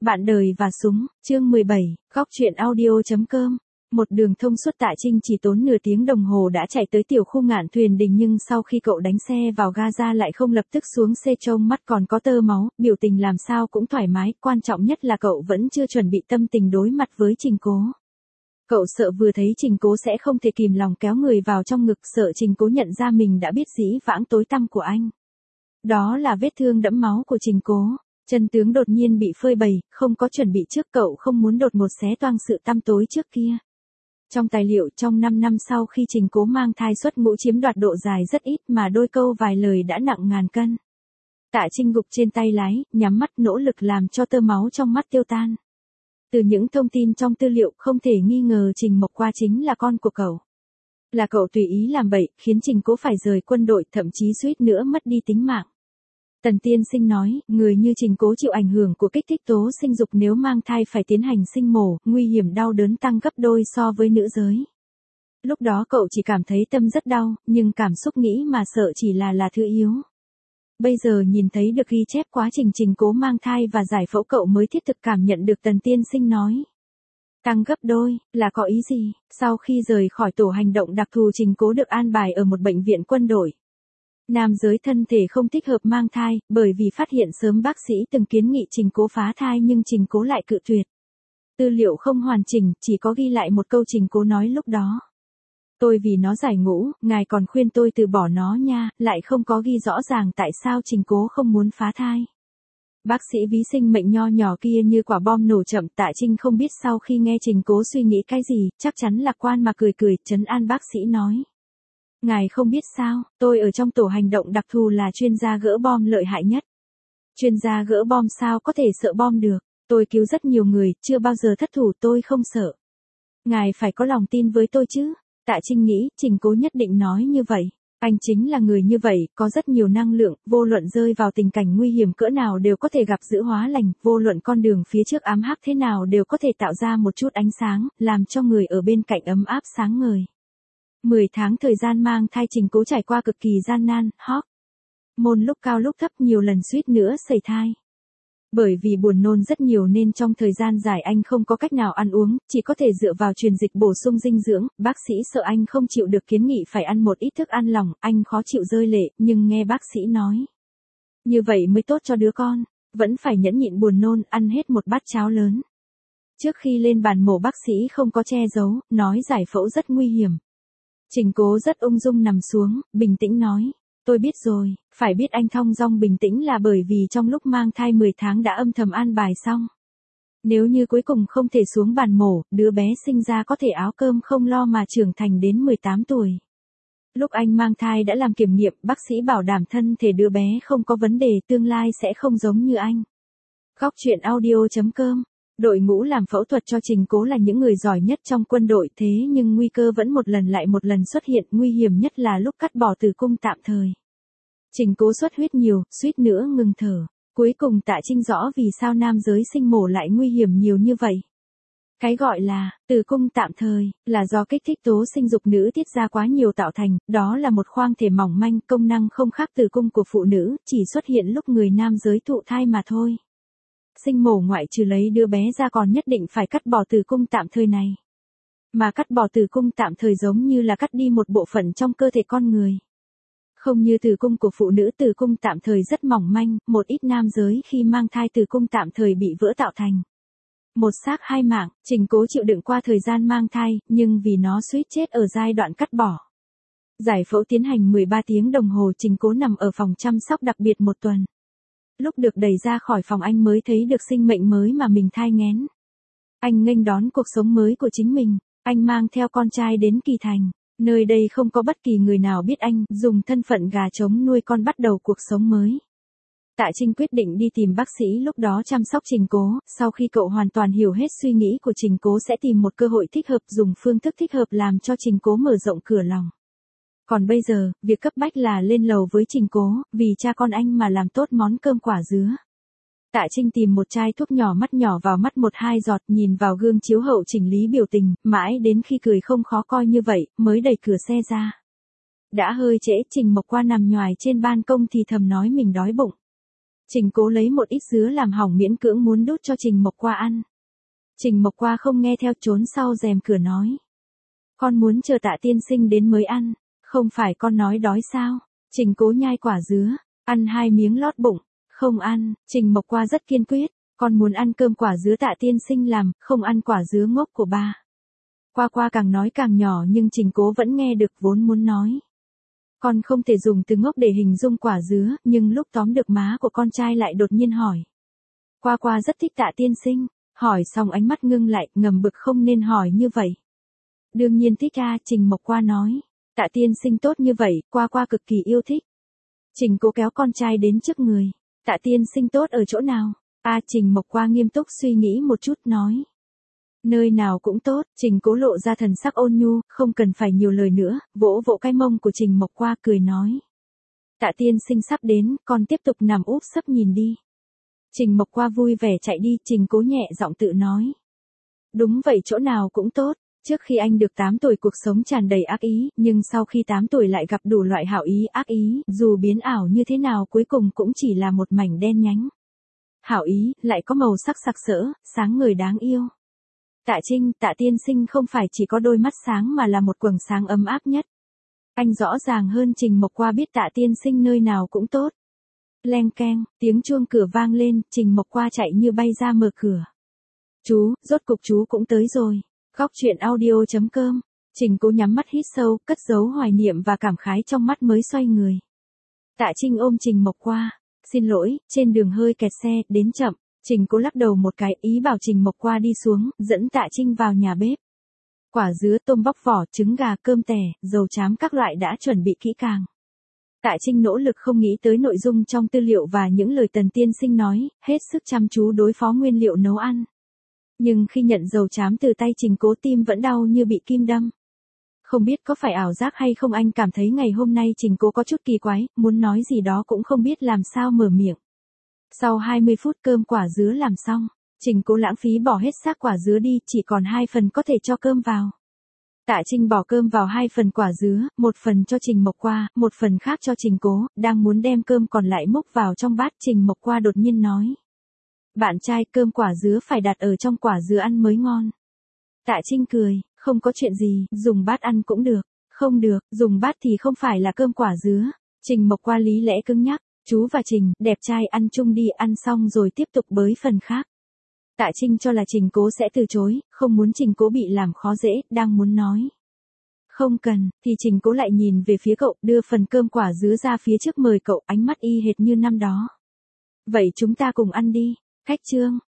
Bạn đời và súng, chương 17, góc truyện audio.com. Một đường thông suốt Tạ Trinh chỉ tốn nửa tiếng đồng hồ đã chạy tới tiểu khu Ngạn Thuyền Đình, nhưng sau khi cậu đánh xe vào ga lại không lập tức xuống xe, trông mắt còn có tơ máu, biểu tình làm sao cũng thoải mái, quan trọng nhất là cậu vẫn chưa chuẩn bị tâm tình đối mặt với Trình Cố. Cậu sợ vừa thấy Trình Cố sẽ không thể kìm lòng kéo người vào trong ngực, sợ Trình Cố nhận ra mình đã biết dĩ vãng tối tăm của anh. Đó là vết thương đẫm máu của Trình Cố. Chân tướng đột nhiên bị phơi bày, không có chuẩn bị trước, cậu không muốn đột ngột xé toang sự tăm tối trước kia. Trong tài liệu, trong 5 năm sau khi Trình Cố mang thai xuất ngũ chiếm đoạt độ dài rất ít mà đôi câu vài lời đã nặng ngàn cân. Tạ Trinh gục trên tay lái, nhắm mắt nỗ lực làm cho tơ máu trong mắt tiêu tan. Từ những thông tin trong tư liệu không thể nghi ngờ Trình Mộc Qua chính là con của cậu. Là cậu tùy ý làm bậy, khiến Trình Cố phải rời quân đội, thậm chí suýt nữa mất đi tính mạng. Tần tiên sinh nói, người như Trình Cố chịu ảnh hưởng của kích thích tố sinh dục, nếu mang thai phải tiến hành sinh mổ, nguy hiểm đau đớn tăng gấp đôi so với nữ giới. Lúc đó cậu chỉ cảm thấy tâm rất đau, nhưng cảm xúc nghĩ mà sợ chỉ là thứ yếu. Bây giờ nhìn thấy được ghi chép quá trình Trình Cố mang thai và giải phẫu, cậu mới thiết thực cảm nhận được tần tiên sinh nói. Tăng gấp đôi, là có ý gì? Sau khi rời khỏi tổ hành động đặc thù, Trình Cố được an bài ở một bệnh viện quân đội. Nam giới thân thể không thích hợp mang thai, bởi vì phát hiện sớm bác sĩ từng kiến nghị Trình Cố phá thai nhưng Trình Cố lại cự tuyệt. Tư liệu không hoàn chỉnh, chỉ có ghi lại một câu Trình Cố nói lúc đó. Tôi vì nó giải ngũ, ngài còn khuyên tôi từ bỏ nó nha, lại không có ghi rõ ràng tại sao Trình Cố không muốn phá thai. Bác sĩ ví sinh mệnh nho nhỏ kia như quả bom nổ chậm. Tạ Trinh không biết sau khi nghe Trình Cố suy nghĩ cái gì, chắc chắn lạc quan mà cười, trấn an bác sĩ nói. Ngài không biết sao, tôi ở trong tổ hành động đặc thù là chuyên gia gỡ bom lợi hại nhất. Chuyên gia gỡ bom sao có thể sợ bom được, tôi cứu rất nhiều người, chưa bao giờ thất thủ, tôi không sợ. Ngài phải có lòng tin với tôi chứ. Tạ Trinh nghĩ, Trình Cố nhất định nói như vậy. Anh chính là người như vậy, có rất nhiều năng lượng, vô luận rơi vào tình cảnh nguy hiểm cỡ nào đều có thể gặp dự hóa lành, vô luận con đường phía trước ám hắc thế nào đều có thể tạo ra một chút ánh sáng, làm cho người ở bên cạnh ấm áp sáng ngời. 10 tháng thời gian mang thai, Trình Cố trải qua cực kỳ gian nan, môn lúc cao lúc thấp, nhiều lần suýt nữa sẩy thai. Bởi vì buồn nôn rất nhiều nên trong thời gian dài anh không có cách nào ăn uống, chỉ có thể dựa vào truyền dịch bổ sung dinh dưỡng. Bác sĩ sợ anh không chịu được, kiến nghị phải ăn một ít thức ăn lỏng, anh khó chịu rơi lệ, nhưng nghe bác sĩ nói. Như vậy mới tốt cho đứa con, vẫn phải nhẫn nhịn buồn nôn, ăn hết một bát cháo lớn. Trước khi lên bàn mổ, bác sĩ không có che giấu, nói giải phẫu rất nguy hiểm. Trình Cố rất ung dung nằm xuống, bình tĩnh nói, tôi biết rồi. Phải biết anh thong dong bình tĩnh là bởi vì trong lúc mang thai 10 tháng đã âm thầm an bài xong. Nếu như cuối cùng không thể xuống bàn mổ, đứa bé sinh ra có thể áo cơm không lo mà trưởng thành đến 18 tuổi. Lúc anh mang thai đã làm kiểm nghiệm, bác sĩ bảo đảm thân thể đứa bé không có vấn đề, tương lai sẽ không giống như anh. Góc truyện audio.com. Đội ngũ làm phẫu thuật cho Trình Cố là những người giỏi nhất trong quân đội, thế nhưng nguy cơ vẫn một lần lại một lần xuất hiện, nguy hiểm nhất là lúc cắt bỏ tử cung tạm thời. Trình Cố xuất huyết nhiều, suýt nữa ngừng thở. Cuối cùng Tạ Trinh rõ vì sao nam giới sinh mổ lại nguy hiểm nhiều như vậy. Cái gọi là tử cung tạm thời là do kích thích tố sinh dục nữ tiết ra quá nhiều tạo thành, đó là một khoang thể mỏng manh, công năng không khác tử cung của phụ nữ, chỉ xuất hiện lúc người nam giới thụ thai mà thôi. Sinh mổ ngoại trừ lấy đứa bé ra còn nhất định phải cắt bỏ tử cung tạm thời này. Mà cắt bỏ tử cung tạm thời giống như là cắt đi một bộ phận trong cơ thể con người. Không như tử cung của phụ nữ, tử cung tạm thời rất mỏng manh, một ít nam giới khi mang thai tử cung tạm thời bị vỡ tạo thành. Một xác hai mạng. Trình Cố chịu đựng qua thời gian mang thai, nhưng vì nó suýt chết ở giai đoạn cắt bỏ. Giải phẫu tiến hành 13 tiếng đồng hồ, Trình Cố nằm ở phòng chăm sóc đặc biệt 1 tuần. Lúc được đẩy ra khỏi phòng anh mới thấy được sinh mệnh mới mà mình thai nghén. Anh nghênh đón cuộc sống mới của chính mình. Anh mang theo con trai đến Kỳ Thành. Nơi đây không có bất kỳ người nào biết anh, dùng thân phận gà trống nuôi con bắt đầu cuộc sống mới. Tạ Trinh quyết định đi tìm bác sĩ lúc đó chăm sóc Trình Cố, sau khi cậu hoàn toàn hiểu hết suy nghĩ của Trình Cố sẽ tìm một cơ hội thích hợp, dùng phương thức thích hợp làm cho Trình Cố mở rộng cửa lòng. Còn bây giờ, việc cấp bách là lên lầu với Trình Cố, vì cha con anh mà làm tốt món cơm quả dứa. Tạ Trinh tìm một chai thuốc nhỏ, mắt nhỏ vào mắt 1-2 giọt, nhìn vào gương chiếu hậu chỉnh lý biểu tình, mãi đến khi cười không khó coi như vậy, mới đẩy cửa xe ra. Đã hơi trễ, Trình Mộc Qua nằm nhoài trên ban công thì thầm nói mình đói bụng. Trình Cố lấy một ít dứa làm hỏng miễn cưỡng muốn đút cho Trình Mộc Qua ăn. Trình Mộc Qua không nghe theo trốn sau rèm cửa nói. Con muốn chờ Tạ tiên sinh đến mới ăn, không phải con nói đói sao? Trình Cố nhai quả dứa, ăn 2 miếng lót bụng, không ăn. Trình Mộc Qua rất kiên quyết, con muốn ăn cơm quả dứa Tạ tiên sinh làm, không ăn quả dứa ngốc của ba. Qua Qua càng nói càng nhỏ nhưng Trình Cố vẫn nghe được vốn muốn nói. Con không thể dùng từ ngốc để hình dung quả dứa, nhưng lúc tóm được má của con trai lại đột nhiên hỏi. Qua Qua rất thích Tạ tiên sinh, hỏi xong ánh mắt ngưng lại, ngầm bực không nên hỏi như vậy. Đương nhiên thích a, Trình Mộc Qua nói. Tạ tiên sinh tốt như vậy, Qua Qua cực kỳ yêu thích. Trình Cố kéo con trai đến trước người. Tạ tiên sinh tốt ở chỗ nào? Trình Mộc Qua nghiêm túc suy nghĩ một chút nói. Nơi nào cũng tốt. Trình Cố lộ ra thần sắc ôn nhu, không cần phải nhiều lời nữa, vỗ vỗ cái mông của Trình Mộc Qua cười nói. Tạ tiên sinh sắp đến, con tiếp tục nằm úp sấp nhìn đi. Trình Mộc Qua vui vẻ chạy đi, Trình Cố nhẹ giọng tự nói. Đúng vậy, chỗ nào cũng tốt. Trước khi anh được 8 tuổi cuộc sống tràn đầy ác ý, nhưng sau khi 8 tuổi lại gặp đủ loại hảo ý ác ý, dù biến ảo như thế nào cuối cùng cũng chỉ là một mảnh đen nhánh. Hảo ý, lại có màu sắc sặc sỡ, sáng ngời đáng yêu. Tạ Trinh, Tạ tiên sinh không phải chỉ có đôi mắt sáng mà là một quầng sáng ấm áp nhất. Anh rõ ràng hơn Trình Mộc Qua biết Tạ tiên sinh nơi nào cũng tốt. Leng keng, tiếng chuông cửa vang lên, Trình Mộc Qua chạy như bay ra mở cửa. Chú, rốt cục chú cũng tới rồi. Góc truyện audio.com. Trình Cố nhắm mắt hít sâu, cất giấu hoài niệm và cảm khái trong mắt mới xoay người. Tạ Trinh ôm Trình Mộc Qua. Xin lỗi, trên đường hơi kẹt xe, đến chậm. Trình Cố lắc đầu một cái, ý bảo Trình Mộc Qua đi xuống, dẫn Tạ Trinh vào nhà bếp. Quả dứa, tôm bóc vỏ, trứng gà, cơm tẻ, dầu trám các loại đã chuẩn bị kỹ càng. Tạ Trinh nỗ lực không nghĩ tới nội dung trong tư liệu và những lời Tần tiên sinh nói, hết sức chăm chú đối phó nguyên liệu nấu ăn. Nhưng khi nhận dầu trám từ tay Trình Cố tim vẫn đau như bị kim đâm. Không biết có phải ảo giác hay không, anh cảm thấy ngày hôm nay Trình Cố có chút kỳ quái, muốn nói gì đó cũng không biết làm sao mở miệng. Sau 20 phút cơm quả dứa làm xong, Trình Cố lãng phí bỏ hết xác quả dứa đi, chỉ còn 2 phần có thể cho cơm vào. Tạ Trinh bỏ cơm vào 2 phần quả dứa, 1 phần cho Trình Mộc Qua, 1 phần khác cho Trình Cố, đang muốn đem cơm còn lại múc vào trong bát, Trình Mộc Qua đột nhiên nói. Bạn trai, cơm quả dứa phải đặt ở trong quả dứa ăn mới ngon. Tạ Trinh cười, không có chuyện gì, dùng bát ăn cũng được. Không được, dùng bát thì không phải là cơm quả dứa. Trình Mộc Qua lý lẽ cứng nhắc, chú và Trình, đẹp trai ăn chung đi, ăn xong rồi tiếp tục bới phần khác. Tạ Trinh cho là Trình Cố sẽ từ chối, không muốn Trình Cố bị làm khó dễ, đang muốn nói. Không cần, thì Trình Cố lại nhìn về phía cậu, đưa phần cơm quả dứa ra phía trước mời cậu, ánh mắt y hệt như năm đó. Vậy chúng ta cùng ăn đi. Khách trương,